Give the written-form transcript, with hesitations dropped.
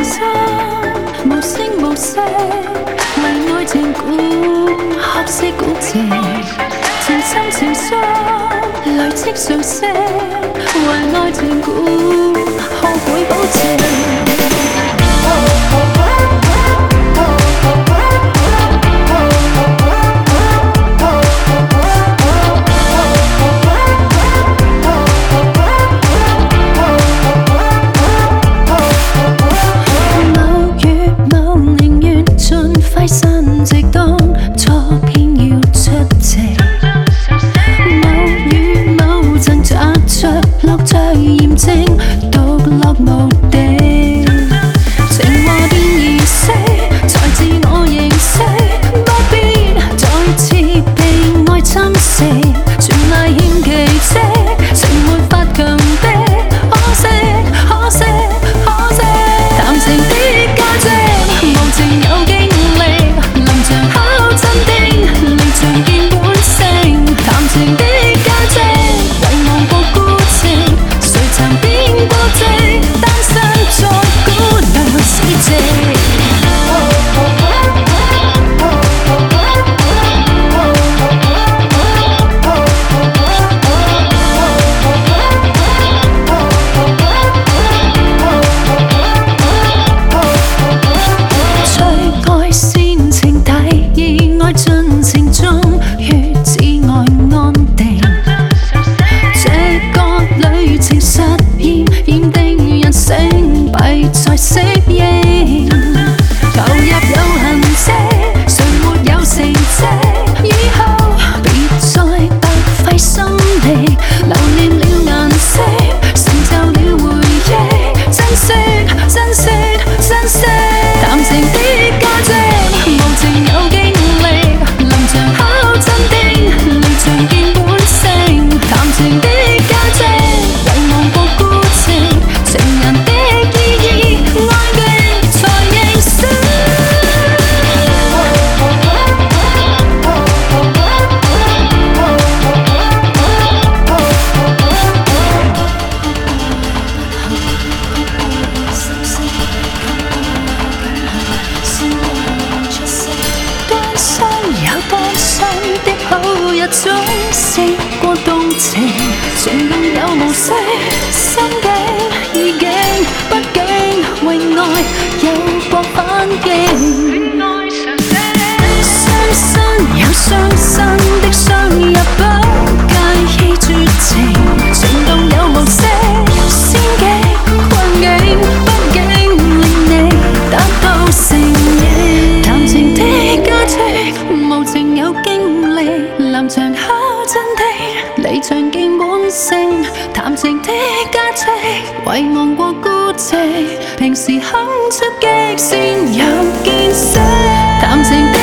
情深，無聲無息，為愛情鼓黑色古靜，情深情深，累積數息，為愛情鼓學會保證。總試過動情，情動有無息，心境意境，畢竟為愛有過反應。傷身有傷身的傷入不介意絕情，情動有無息，仙境困境，畢竟令你達到成形。談情的價值，無情有經歷。臨場考真的，離場見本性。談情的價值，遺忘過孤寂。平時肯出擊，先有見識。談情的